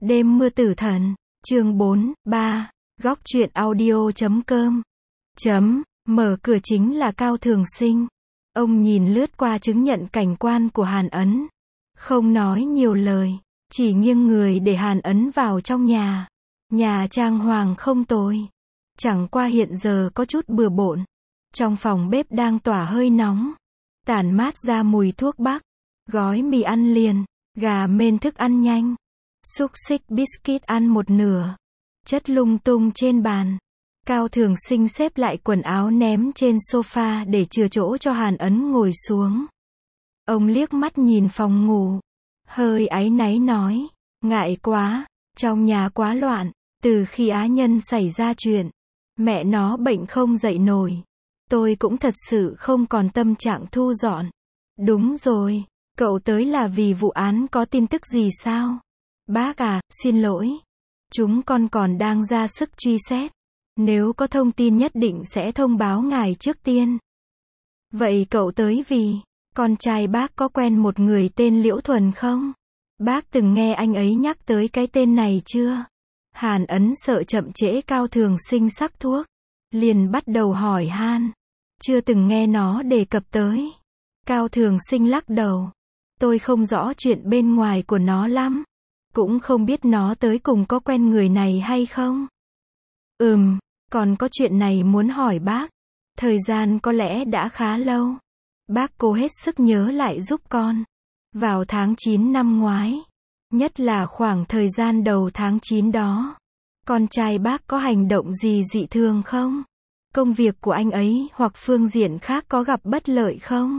Đêm mưa tử thần, chương 4, 3, góc truyện audio.com. Mở cửa chính là Cao Thường Sinh. Ông nhìn lướt qua chứng nhận cảnh quan của Hàn Ấn. Không nói nhiều lời, chỉ nghiêng người để Hàn Ấn vào trong nhà. Nhà trang hoàng không tồi. Chẳng qua hiện giờ có chút bừa bộn. Trong phòng bếp đang tỏa hơi nóng. Tản mát ra mùi thuốc bắc. Gói mì ăn liền, gà mên thức ăn nhanh. Xúc xích biscuit ăn một nửa. Chất lung tung trên bàn. Cao Thường Sinh xếp lại quần áo ném trên sofa để chừa chỗ cho Hàn Ấn ngồi xuống. Ông liếc mắt nhìn phòng ngủ. Hơi áy náy nói. Ngại quá, trong nhà quá loạn. Từ khi Á Nhân xảy ra chuyện, mẹ nó bệnh không dậy nổi. Tôi cũng thật sự không còn tâm trạng thu dọn. Đúng rồi, cậu tới là vì vụ án có tin tức gì sao? Bác à, xin lỗi. Chúng con còn đang ra sức truy xét. Nếu có thông tin nhất định sẽ thông báo ngài trước tiên. Vậy cậu tới vì con trai bác có quen một người tên Liễu Thuần không? Bác từng nghe anh ấy nhắc tới cái tên này chưa? Hàn Ấn sợ chậm trễ Cao Thường Sinh sắc thuốc. Liền bắt đầu hỏi han. Chưa từng nghe nó đề cập tới. Cao Thường Sinh lắc đầu. Tôi không rõ chuyện bên ngoài của nó lắm. Cũng không biết nó tới cùng có quen người này hay không. Còn có chuyện này muốn hỏi bác. Thời gian có lẽ đã khá lâu. Bác cố hết sức nhớ lại giúp con. Vào tháng 9 năm ngoái. Nhất là khoảng thời gian đầu tháng 9 đó. Con trai bác có hành động gì dị thường không? Công việc của anh ấy hoặc phương diện khác có gặp bất lợi không?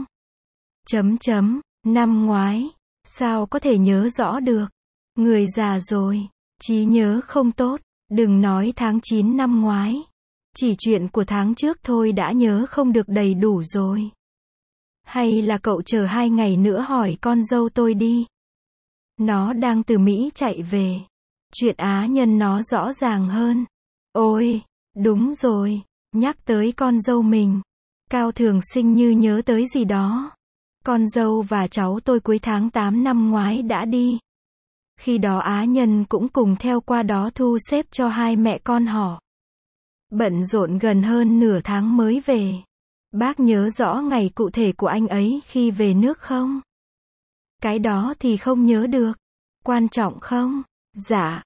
Năm ngoái. Sao có thể nhớ rõ được? Người già rồi. Trí nhớ không tốt. Đừng nói tháng 9 năm ngoái. Chỉ chuyện của tháng trước thôi đã nhớ không được đầy đủ rồi. Hay là cậu chờ 2 ngày nữa hỏi con dâu tôi đi. Nó đang từ Mỹ chạy về. Chuyện Á Nhân nó rõ ràng hơn. Ôi, đúng rồi. Nhắc tới con dâu mình. Cao Thường Sinh như nhớ tới gì đó. Con dâu và cháu tôi cuối tháng 8 năm ngoái đã đi. Khi đó Á Nhân cũng cùng theo qua đó thu xếp cho hai mẹ con họ. Bận rộn gần hơn nửa tháng mới về. Bác nhớ rõ ngày cụ thể của anh ấy khi về nước không? Cái đó thì không nhớ được. Quan trọng không? Dạ,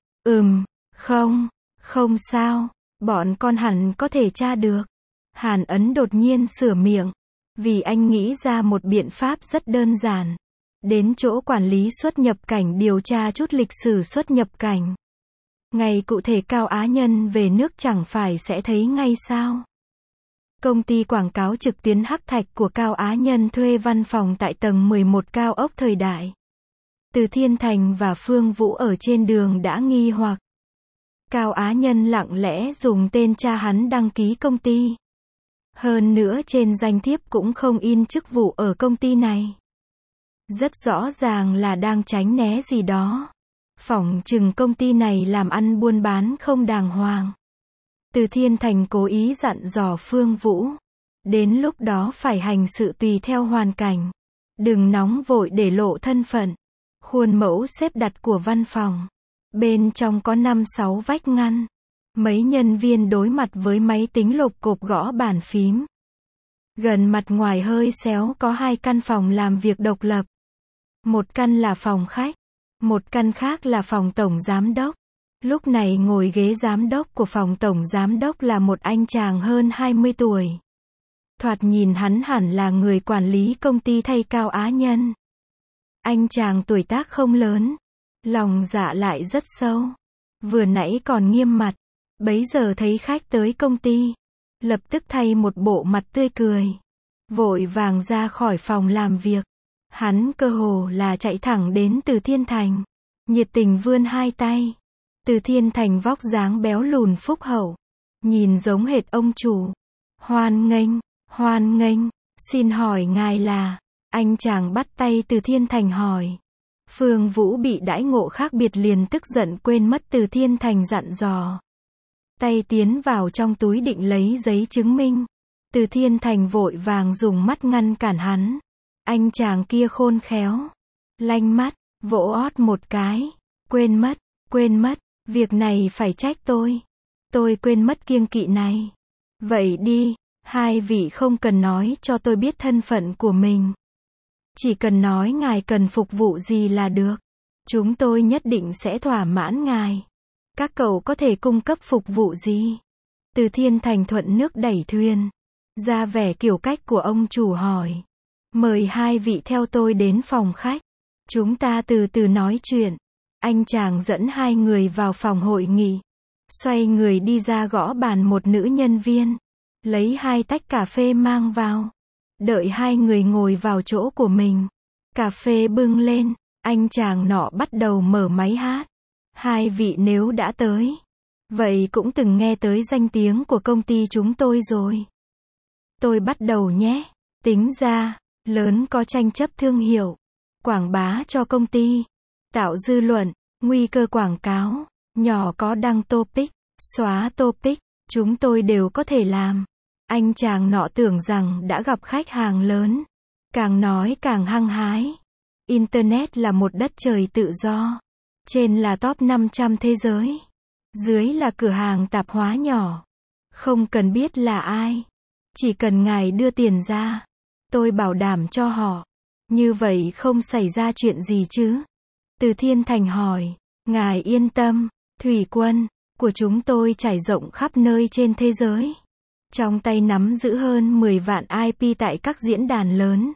không sao. Bọn con hẳn có thể tra được. Hàn Ấn đột nhiên sửa miệng. Vì anh nghĩ ra một biện pháp rất đơn giản. Đến chỗ quản lý xuất nhập cảnh điều tra chút lịch sử xuất nhập cảnh. Ngày cụ thể Cao Á Nhân về nước chẳng phải sẽ thấy ngay sao? Công ty quảng cáo trực tuyến Hắc Thạch của Cao Á Nhân thuê văn phòng tại tầng 11 cao ốc Thời Đại. Từ Thiên Thành và Phương Vũ ở trên đường đã nghi hoặc. Cao Á Nhân lặng lẽ dùng tên cha hắn đăng ký công ty. Hơn nữa trên danh thiếp cũng không in chức vụ ở công ty này. Rất rõ ràng là đang tránh né gì đó. Phỏng chừng công ty này làm ăn buôn bán không đàng hoàng. Từ Thiên Thành cố ý dặn dò Phương Vũ. Đến lúc đó phải hành sự tùy theo hoàn cảnh. Đừng nóng vội để lộ thân phận. Khuôn mẫu xếp đặt của văn phòng. Bên trong có 5-6 vách ngăn. Mấy nhân viên đối mặt với máy tính lộp cộp gõ bàn phím. Gần mặt ngoài hơi xéo có 2 căn phòng làm việc độc lập. Một căn là phòng khách. Một căn khác là phòng tổng giám đốc. Lúc này ngồi ghế giám đốc của phòng tổng giám đốc là một anh chàng hơn 20 tuổi. Thoạt nhìn hắn hẳn là người quản lý công ty thay Cao Á Nhân. Anh chàng tuổi tác không lớn. Lòng dạ lại rất sâu. Vừa nãy còn nghiêm mặt. Bấy giờ thấy khách tới công ty. Lập tức thay một bộ mặt tươi cười. Vội vàng ra khỏi phòng làm việc. Hắn cơ hồ là chạy thẳng đến Từ Thiên Thành. Nhiệt tình vươn 2 tay. Từ Thiên Thành vóc dáng béo lùn phúc hậu. Nhìn giống hệt ông chủ. Hoan nghênh, xin hỏi ngài là... Anh chàng bắt tay Từ Thiên Thành hỏi. Phương Vũ bị đãi ngộ khác biệt liền tức giận quên mất Từ Thiên Thành dặn dò. Tay tiến vào trong túi định lấy giấy chứng minh. Từ Thiên Thành vội vàng dùng mắt ngăn cản hắn. Anh chàng kia khôn khéo. Lanh mắt, vỗ ót một cái. Quên mất. Quên mất, việc này phải trách tôi. Tôi quên mất kiêng kỵ này. Vậy đi, hai vị không cần nói cho tôi biết thân phận của mình. Chỉ cần nói ngài cần phục vụ gì là được. Chúng tôi nhất định sẽ thỏa mãn ngài. Các cậu có thể cung cấp phục vụ gì? Từ Thiên Thành thuận nước đẩy thuyền. Ra vẻ kiểu cách của ông chủ hỏi. Mời hai vị theo tôi đến phòng khách. Chúng ta từ từ nói chuyện. Anh chàng dẫn hai người vào phòng hội nghị. Xoay người đi ra gõ bàn một nữ nhân viên. Lấy 2 tách cà phê mang vào. Đợi hai người ngồi vào chỗ của mình. Cà phê bưng lên. Anh chàng nọ bắt đầu mở máy hát. Hai vị nếu đã tới. Vậy cũng từng nghe tới danh tiếng của công ty chúng tôi rồi. Tôi bắt đầu nhé. Tính ra, lớn có tranh chấp thương hiệu. Quảng bá cho công ty. Tạo dư luận. Nguy cơ quảng cáo. Nhỏ có đăng topic. Xóa topic. Chúng tôi đều có thể làm. Anh chàng nọ tưởng rằng đã gặp khách hàng lớn. Càng nói càng hăng hái. Internet là một đất trời tự do. Trên là top 500 thế giới. Dưới là cửa hàng tạp hóa nhỏ. Không cần biết là ai. Chỉ cần ngài đưa tiền ra. Tôi bảo đảm cho họ. Như vậy không xảy ra chuyện gì chứ? Từ Thiên Thành hỏi. Ngài yên tâm. Thủy quân của chúng tôi trải rộng khắp nơi trên thế giới. Trong tay nắm giữ hơn 10 vạn IP tại các diễn đàn lớn.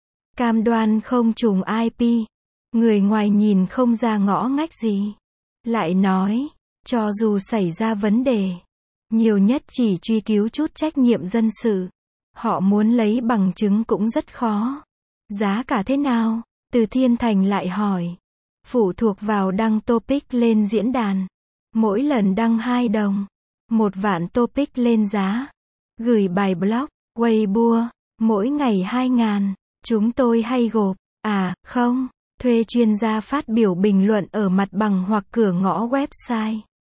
Cam đoan không trùng IP. Người ngoài nhìn không ra ngõ ngách gì. Lại nói, cho dù xảy ra vấn đề, nhiều nhất chỉ truy cứu chút trách nhiệm dân sự. Họ muốn lấy bằng chứng cũng rất khó. Giá cả thế nào? Từ Thiên Thành lại hỏi. Phụ thuộc vào đăng topic lên diễn đàn. Mỗi lần đăng 2 đồng. 1 vạn topic lên giá. Gửi bài blog, Weibo, mỗi ngày 2.000. Chúng tôi hay gộp. À, không. Thuê chuyên gia phát biểu bình luận ở mặt bằng hoặc cửa ngõ website.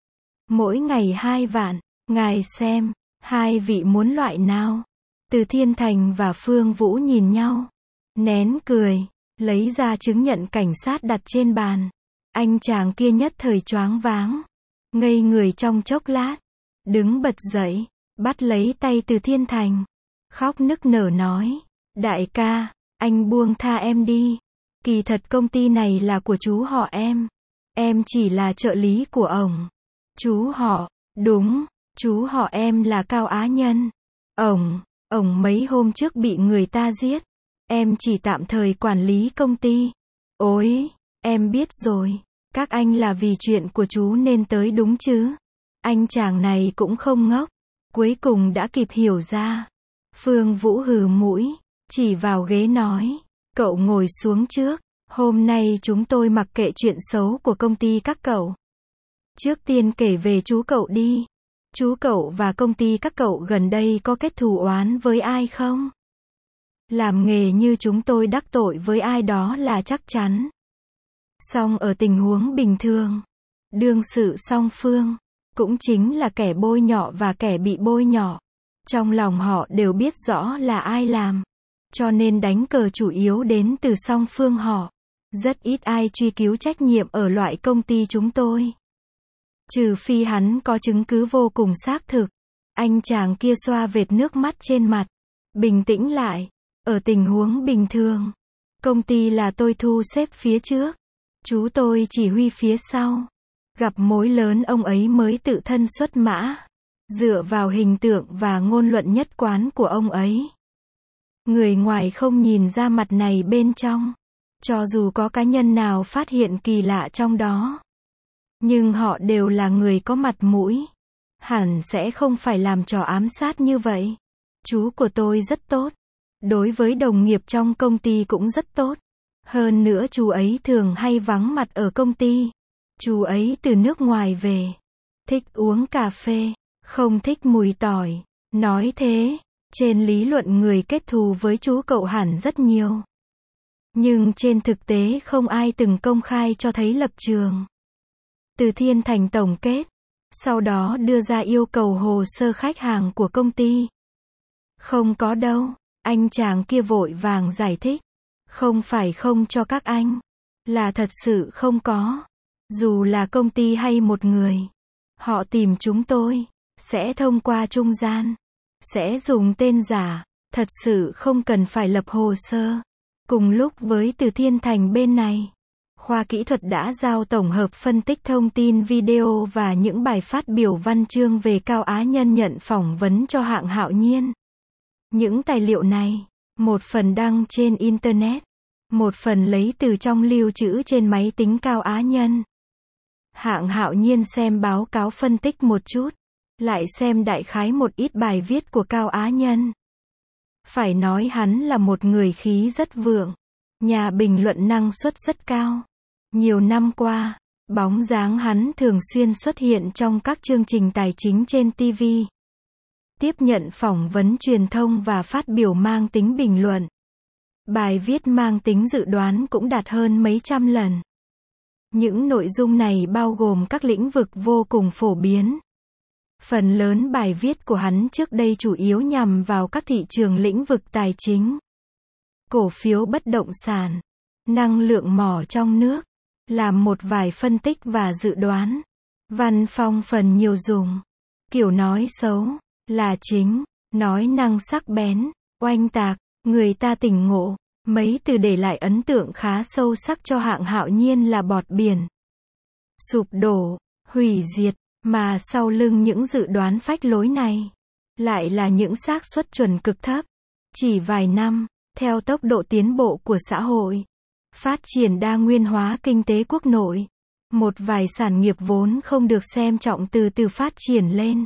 Mỗi ngày 2 vạn. Ngài xem, hai vị muốn loại nào? Từ Thiên Thành và Phương Vũ nhìn nhau. Nén cười. Lấy ra chứng nhận cảnh sát đặt trên bàn. Anh chàng kia nhất thời choáng váng. Ngây người trong chốc lát. Đứng bật dậy. Bắt lấy tay Từ Thiên Thành. Khóc nức nở nói. Đại ca, anh buông tha em đi. Kỳ thật công ty này là của chú họ em. Em chỉ là trợ lý của ổng. Chú họ, đúng, chú họ em là Cao Á Nhân. Ổng mấy hôm trước bị người ta giết. Em chỉ tạm thời quản lý công ty. Ôi, em biết rồi. Các anh là vì chuyện của chú nên tới đúng chứ. Anh chàng này cũng không ngốc. Cuối cùng đã kịp hiểu ra. Phương Vũ hừ mũi. Chỉ vào ghế nói. Cậu ngồi xuống trước. Hôm nay chúng tôi mặc kệ chuyện xấu của công ty các cậu. Trước tiên kể về chú cậu đi. Chú cậu và công ty các cậu gần đây có kết thù oán với ai không? Làm nghề như chúng tôi đắc tội với ai đó là chắc chắn. Song ở tình huống bình thường, đương sự song phương, cũng chính là kẻ bôi nhọ và kẻ bị bôi nhọ. Trong lòng họ đều biết rõ là ai làm. Cho nên đánh cờ chủ yếu đến từ song phương họ. Rất ít ai truy cứu trách nhiệm ở loại công ty chúng tôi. Trừ phi hắn có chứng cứ vô cùng xác thực. Anh chàng kia xoa vệt nước mắt trên mặt. Bình tĩnh lại. Ở tình huống bình thường, công ty là tôi thu xếp phía trước. Chú tôi chỉ huy phía sau. Gặp mối lớn ông ấy mới tự thân xuất mã. Dựa vào hình tượng và ngôn luận nhất quán của ông ấy. Người ngoài không nhìn ra mặt này bên trong. Cho dù có cá nhân nào phát hiện kỳ lạ trong đó. Nhưng họ đều là người có mặt mũi. Hẳn sẽ không phải làm trò ám sát như vậy. Chú của tôi rất tốt. Đối với đồng nghiệp trong công ty cũng rất tốt. Hơn nữa chú ấy thường hay vắng mặt ở công ty. Chú ấy từ nước ngoài về. Thích uống cà phê. Không thích mùi tỏi. Nói thế, trên lý luận người kết thù với chú cậu hẳn rất nhiều. Nhưng trên thực tế không ai từng công khai cho thấy lập trường. Từ Thiên Thành tổng kết. Sau đó đưa ra yêu cầu hồ sơ khách hàng của công ty. Không có đâu. Anh chàng kia vội vàng giải thích. Không phải không cho các anh. Là thật sự không có. Dù là công ty hay một người, họ tìm chúng tôi, sẽ thông qua trung gian, sẽ dùng tên giả, thật sự không cần phải lập hồ sơ. Cùng lúc với Từ Thiên Thành bên này, khoa kỹ thuật đã giao tổng hợp phân tích thông tin video và những bài phát biểu văn chương về Cao Á Nhân nhận phỏng vấn cho hãng Hạo Nhiên. Những tài liệu này, một phần đăng trên Internet, một phần lấy từ trong lưu trữ trên máy tính Cao Á Nhân. Hạng Hạo Nhiên xem báo cáo phân tích một chút, lại xem đại khái một ít bài viết của Cao Á Nhân. Phải nói hắn là một người khí rất vượng, nhà bình luận năng suất rất cao. Nhiều năm qua, bóng dáng hắn thường xuyên xuất hiện trong các chương trình tài chính trên TV. Tiếp nhận phỏng vấn truyền thông và phát biểu mang tính bình luận. Bài viết mang tính dự đoán cũng đạt hơn mấy trăm lần. Những nội dung này bao gồm các lĩnh vực vô cùng phổ biến. Phần lớn bài viết của hắn trước đây chủ yếu nhằm vào các thị trường lĩnh vực tài chính, cổ phiếu bất động sản, năng lượng mỏ trong nước, làm một vài phân tích và dự đoán. Văn phong phần nhiều dùng kiểu nói xấu, là chính, nói năng sắc bén, oanh tạc, người ta tỉnh ngộ. Mấy từ để lại ấn tượng khá sâu sắc cho hạng Hạo Nhiên là bọt biển, sụp đổ, hủy diệt, mà sau lưng những dự đoán phách lối này, lại là những xác suất chuẩn cực thấp. Chỉ vài năm, theo tốc độ tiến bộ của xã hội, phát triển đa nguyên hóa kinh tế quốc nội, một vài sản nghiệp vốn không được xem trọng từ từ phát triển lên.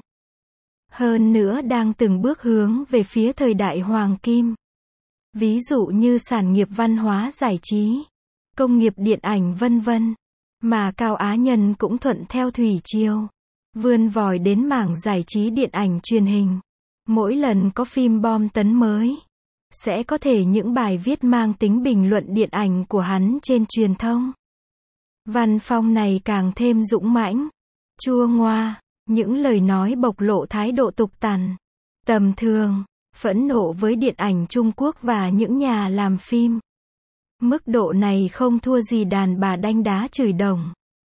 Hơn nữa đang từng bước hướng về phía thời đại hoàng kim. Ví dụ như sản nghiệp văn hóa giải trí, công nghiệp điện ảnh vân vân, mà Cao Á Nhân cũng thuận theo thủy triều, vươn vòi đến mảng giải trí điện ảnh truyền hình. Mỗi lần có phim bom tấn mới, sẽ có thể những bài viết mang tính bình luận điện ảnh của hắn trên truyền thông. Văn phong này càng thêm dũng mãnh, chua ngoa, những lời nói bộc lộ thái độ tục tằn, tầm thường, phẫn nộ với điện ảnh Trung Quốc và những nhà làm phim. Mức độ này không thua gì đàn bà đanh đá chửi đồng.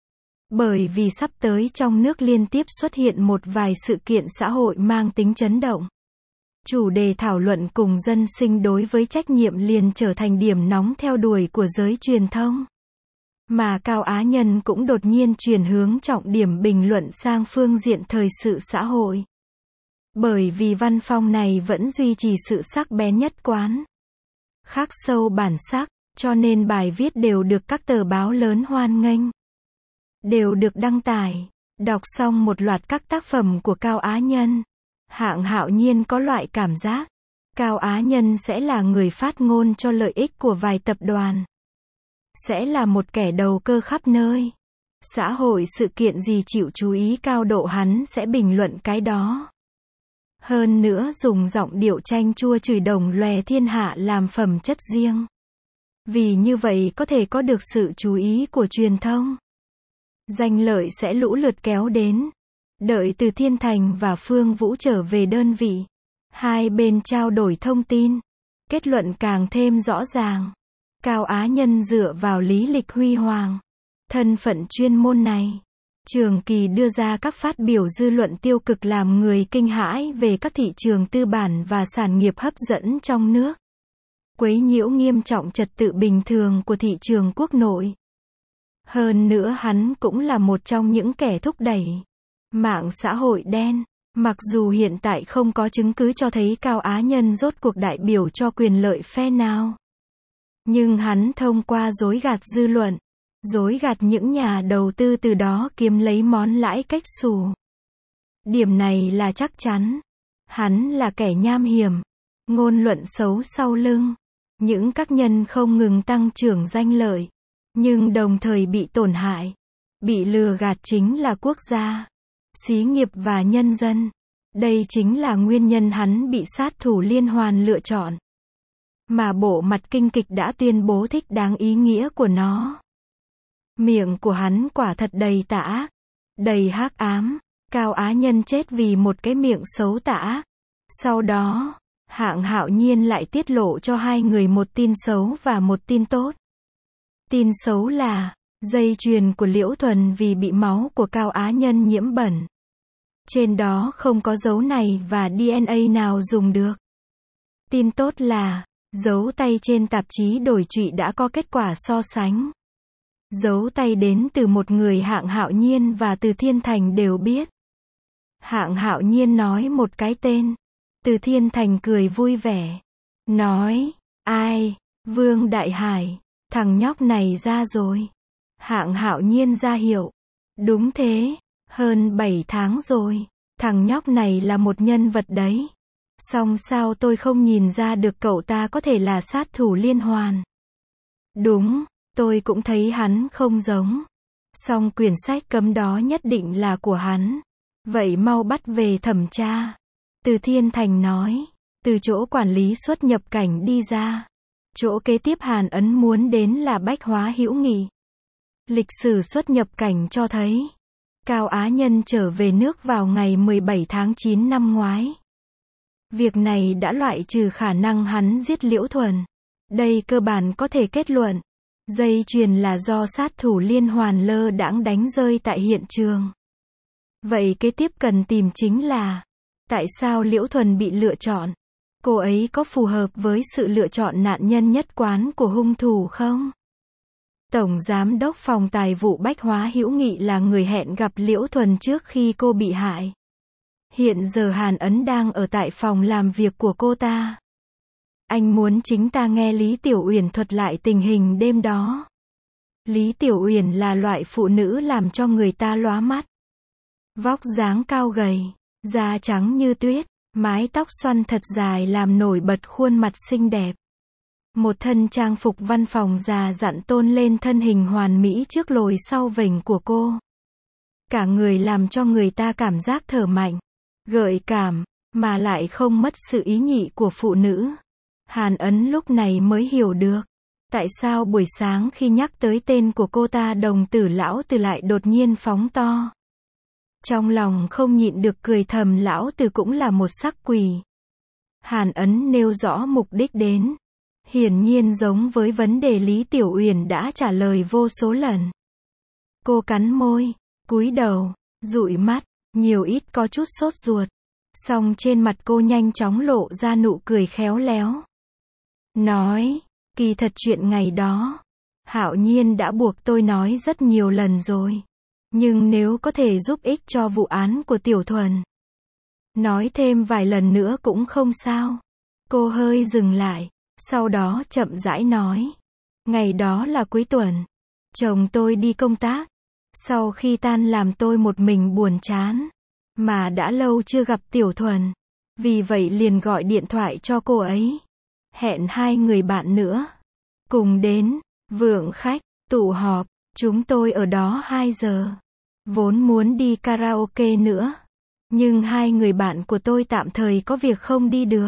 Bởi vì sắp tới trong nước liên tiếp xuất hiện một vài sự kiện xã hội mang tính chấn động. Chủ đề thảo luận cùng dân sinh đối với trách nhiệm liền trở thành điểm nóng theo đuổi của giới truyền thông. Mà Cao Á Nhân cũng đột nhiên chuyển hướng trọng điểm bình luận sang phương diện thời sự xã hội. Bởi vì văn phong này vẫn duy trì sự sắc bén nhất quán, khắc sâu bản sắc, cho nên bài viết đều được các tờ báo lớn hoan nghênh, đều được đăng tải. Đọc xong một loạt các tác phẩm của Cao Á Nhân, hạng Hạo Nhiên có loại cảm giác, Cao Á Nhân sẽ là người phát ngôn cho lợi ích của vài tập đoàn. Sẽ là một kẻ đầu cơ khắp nơi. Xã hội sự kiện gì chịu chú ý cao độ hắn sẽ bình luận cái đó. Hơn nữa dùng giọng điệu chanh chua chửi đồng lòe thiên hạ làm phẩm chất riêng. Vì như vậy có thể có được sự chú ý của truyền thông. Danh lợi sẽ lũ lượt kéo đến. Đợi Từ Thiên Thành và Phương Vũ trở về đơn vị, hai bên trao đổi thông tin, kết luận càng thêm rõ ràng. Cao Á Nhân dựa vào lý lịch huy hoàng, thân phận chuyên môn này, trường kỳ đưa ra các phát biểu dư luận tiêu cực làm người kinh hãi về các thị trường tư bản và sản nghiệp hấp dẫn trong nước, quấy nhiễu nghiêm trọng trật tự bình thường của thị trường quốc nội. Hơn nữa hắn cũng là một trong những kẻ thúc đẩy mạng xã hội đen. Mặc dù hiện tại không có chứng cứ cho thấy Cao Á Nhân rốt cuộc đại biểu cho quyền lợi phe nào, nhưng hắn thông qua dối gạt dư luận, dối gạt những nhà đầu tư, từ đó kiếm lấy món lãi cách xù. Điểm này là chắc chắn. Hắn là kẻ nham hiểm, ngôn luận xấu sau lưng những các nhân không ngừng tăng trưởng danh lợi, nhưng đồng thời bị tổn hại, bị lừa gạt chính là quốc gia, xí nghiệp và nhân dân. Đây chính là nguyên nhân hắn bị sát thủ liên hoàn lựa chọn. Mà bộ mặt kinh kịch đã tuyên bố thích đáng ý nghĩa của nó. Miệng của hắn quả thật đầy tà ác, đầy hắc ám. Cao Á Nhân chết vì một cái miệng xấu tà ác. Sau đó, hạng Hạo Nhiên lại tiết lộ cho hai người một tin xấu và một tin tốt. Tin xấu là, Dây chuyền của Liễu Thuần vì bị máu của Cao Á Nhân nhiễm bẩn. Trên đó không có dấu này và DNA nào dùng được. Tin tốt là, dấu tay trên tạp chí đổi trụy đã có kết quả so sánh. Dấu tay đến từ một người Hạng Hạo Nhiên và Từ Thiên Thành đều biết. Hạng Hạo Nhiên nói một cái tên. Từ Thiên Thành cười vui vẻ. Nói, ai, Vương Đại Hải, thằng nhóc này ra rồi. Hạng Hạo Nhiên ra hiệu. Đúng thế, hơn 7 tháng rồi. Thằng nhóc này là một nhân vật đấy. Song sao tôi không nhìn ra được cậu ta có thể là sát thủ liên hoàn. Đúng, tôi cũng thấy hắn không giống. Song quyển sách cấm đó nhất định là của hắn. Vậy mau bắt về thẩm tra. Từ Thiên Thành nói. Từ chỗ quản lý xuất nhập cảnh đi ra. Chỗ kế tiếp Hàn Ấn muốn đến là Bách Hóa Hữu Nghị. Lịch sử xuất nhập cảnh cho thấy. Cao Á Nhân trở về nước vào ngày 17 tháng 9 năm ngoái. Việc này đã loại trừ khả năng hắn giết Liễu Thuần. Đây cơ bản có thể kết luận. Dây chuyền là do sát thủ liên hoàn lơ đãng đánh rơi tại hiện trường. Vậy kế tiếp cần tìm chính là, tại sao Liễu Thuần bị lựa chọn? Cô ấy có phù hợp với sự lựa chọn nạn nhân nhất quán của hung thủ không? Tổng Giám đốc Phòng Tài vụ Bách Hóa Hữu Nghị là người hẹn gặp Liễu Thuần trước khi cô bị hại. Hiện giờ Hàn Ấn đang ở tại phòng làm việc của cô ta. Anh muốn chính ta nghe Lý Tiểu Uyển thuật lại tình hình đêm đó. Lý Tiểu Uyển là loại phụ nữ làm cho người ta lóa mắt. Vóc dáng cao gầy, da trắng như tuyết, mái tóc xoăn thật dài làm nổi bật khuôn mặt xinh đẹp. Một thân trang phục văn phòng già dặn tôn lên thân hình hoàn mỹ trước lồi sau vểnh của cô. Cả người làm cho người ta cảm giác thở mạnh, gợi cảm, mà lại không mất sự ý nhị của phụ nữ. Hàn Ấn lúc này mới hiểu được, tại sao buổi sáng khi nhắc tới tên của cô ta Đồng Tử Lão Từ lại đột nhiên phóng to. Trong lòng không nhịn được cười thầm, Lão Từ cũng là một sắc quỷ. Hàn Ấn nêu rõ mục đích đến. Hiển nhiên giống với vấn đề Lý Tiểu Uyển đã trả lời vô số lần. Cô cắn môi, cúi đầu, dụi mắt, nhiều ít có chút sốt ruột. Song trên mặt cô nhanh chóng lộ ra nụ cười khéo léo. Nói, kỳ thật chuyện ngày đó, Hạo Nhiên đã buộc tôi nói rất nhiều lần rồi. Nhưng nếu có thể giúp ích cho vụ án của Tiểu Thuần, nói thêm vài lần nữa cũng không sao. Cô hơi dừng lại, sau đó chậm rãi nói. Ngày đó là cuối tuần. Chồng tôi đi công tác. Sau khi tan làm tôi một mình buồn chán. Mà đã lâu chưa gặp Tiểu Thuần. Vì vậy liền gọi điện thoại cho cô ấy. Hẹn 2 người bạn nữa. Cùng đến, Vượng Khách, tụ họp. Chúng tôi ở đó 2 giờ. Vốn muốn đi karaoke nữa. Nhưng 2 người bạn của tôi tạm thời có việc không đi được.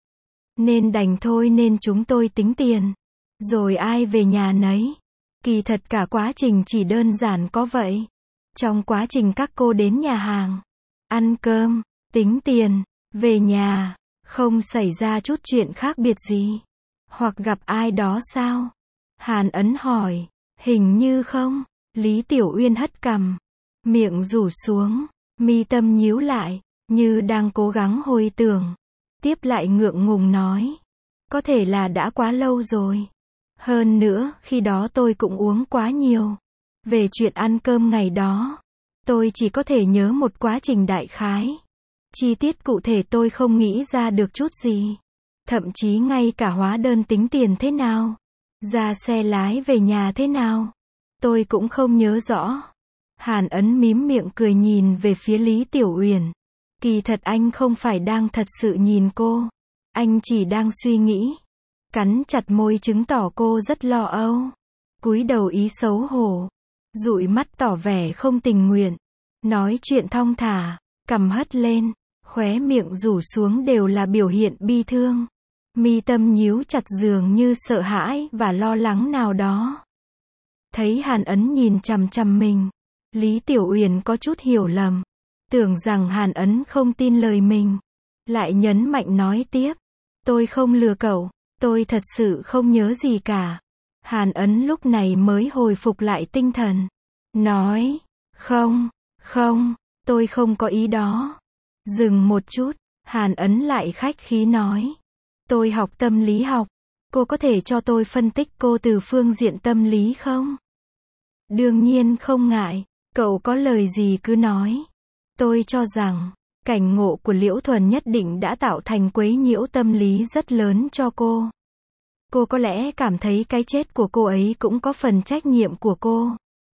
Nên đành thôi, nên chúng tôi tính tiền. Rồi ai về nhà nấy. Kỳ thật cả quá trình chỉ đơn giản có vậy. Trong quá trình các cô đến nhà hàng, ăn cơm, tính tiền, về nhà, không xảy ra chút chuyện khác biệt gì. Hoặc gặp ai đó sao? Hàn Ấn hỏi. Hình như không. Lý Tiểu Uyên hất cằm, miệng rủ xuống, mi tâm nhíu lại, như đang cố gắng hồi tưởng. Tiếp lại ngượng ngùng nói. Có thể là đã quá lâu rồi. Hơn nữa, khi đó tôi cũng uống quá nhiều. Về chuyện ăn cơm ngày đó, tôi chỉ có thể nhớ một quá trình đại khái. Chi tiết cụ thể tôi không nghĩ ra được chút gì. Thậm chí ngay cả hóa đơn tính tiền thế nào, ra xe lái về nhà thế nào, tôi cũng không nhớ rõ. Hàn Ấn mím miệng cười nhìn về phía Lý Tiểu Uyển. Kỳ thật anh không phải đang thật sự nhìn cô. Anh chỉ đang suy nghĩ. Cắn chặt môi chứng tỏ cô rất lo âu. Cúi đầu ý xấu hổ. Dụi mắt tỏ vẻ không tình nguyện. Nói chuyện thong thả. Cằm hất lên. Khóe miệng rủ xuống đều là biểu hiện bi thương. Mi tâm nhíu chặt dường như sợ hãi và lo lắng nào đó. Thấy Hàn Ấn nhìn chằm chằm mình. Lý Tiểu Uyển có chút hiểu lầm. Tưởng rằng Hàn Ấn không tin lời mình. Lại nhấn mạnh nói tiếp. Tôi không lừa cậu. Tôi thật sự không nhớ gì cả. Hàn Ấn lúc này mới hồi phục lại tinh thần. Nói, không, tôi không có ý đó. Dừng một chút, Hàn Ấn lại khách khí nói. Tôi học tâm lý học. Cô có thể cho tôi phân tích cô từ phương diện tâm lý không? Đương nhiên không ngại, cậu có lời gì cứ nói. Tôi cho rằng, cảnh ngộ của Liễu Thuần nhất định đã tạo thành quấy nhiễu tâm lý rất lớn cho cô. Cô có lẽ cảm thấy cái chết của cô ấy cũng có phần trách nhiệm của cô.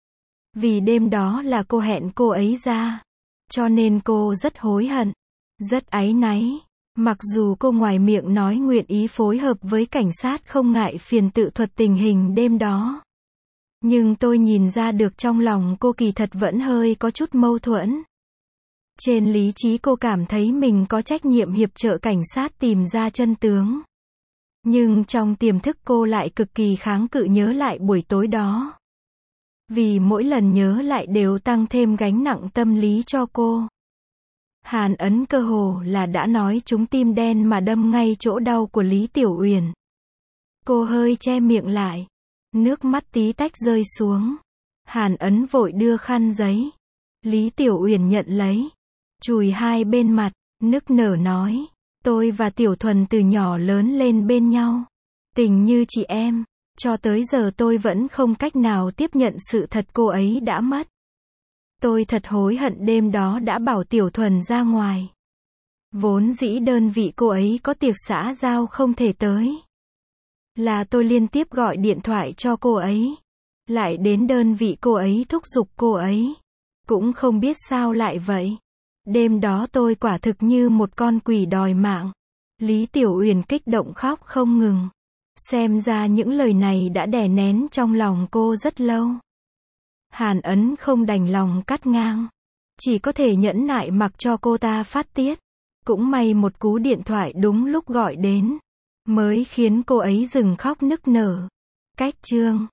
Vì đêm đó là cô hẹn cô ấy ra. Cho nên cô rất hối hận, rất áy náy. Mặc dù cô ngoài miệng nói nguyện ý phối hợp với cảnh sát không ngại phiền tự thuật tình hình đêm đó. Nhưng tôi nhìn ra được trong lòng cô kỳ thật vẫn hơi có chút mâu thuẫn. Trên lý trí cô cảm thấy mình có trách nhiệm hiệp trợ cảnh sát tìm ra chân tướng. Nhưng trong tiềm thức cô lại cực kỳ kháng cự nhớ lại buổi tối đó. Vì mỗi lần nhớ lại đều tăng thêm gánh nặng tâm lý cho cô. Hàn Ấn cơ hồ là đã nói trúng tim đen mà đâm ngay chỗ đau của Lý Tiểu Uyển. Cô hơi che miệng lại. Nước mắt tí tách rơi xuống. Hàn Ấn vội đưa khăn giấy. Lý Tiểu Uyển nhận lấy. Chùi hai bên mặt, nức nở nói. Tôi và Tiểu Thuần từ nhỏ lớn lên bên nhau. Tình như chị em. Cho tới giờ tôi vẫn không cách nào tiếp nhận sự thật cô ấy đã mất. Tôi thật hối hận đêm đó đã bảo Tiểu Thuần ra ngoài. Vốn dĩ đơn vị cô ấy có tiệc xã giao không thể tới. Là tôi liên tiếp gọi điện thoại cho cô ấy. Lại đến đơn vị cô ấy thúc giục cô ấy. Cũng không biết sao lại vậy. Đêm đó tôi quả thực như một con quỷ đòi mạng. Lý Tiểu Uyển kích động khóc không ngừng. Xem ra những lời này đã đè nén trong lòng cô rất lâu. Hàn Ấn không đành lòng cắt ngang. Chỉ có thể nhẫn nại mặc cho cô ta phát tiết. Cũng may một cú điện thoại đúng lúc gọi đến. Mới khiến cô ấy dừng khóc nức nở. Cách chương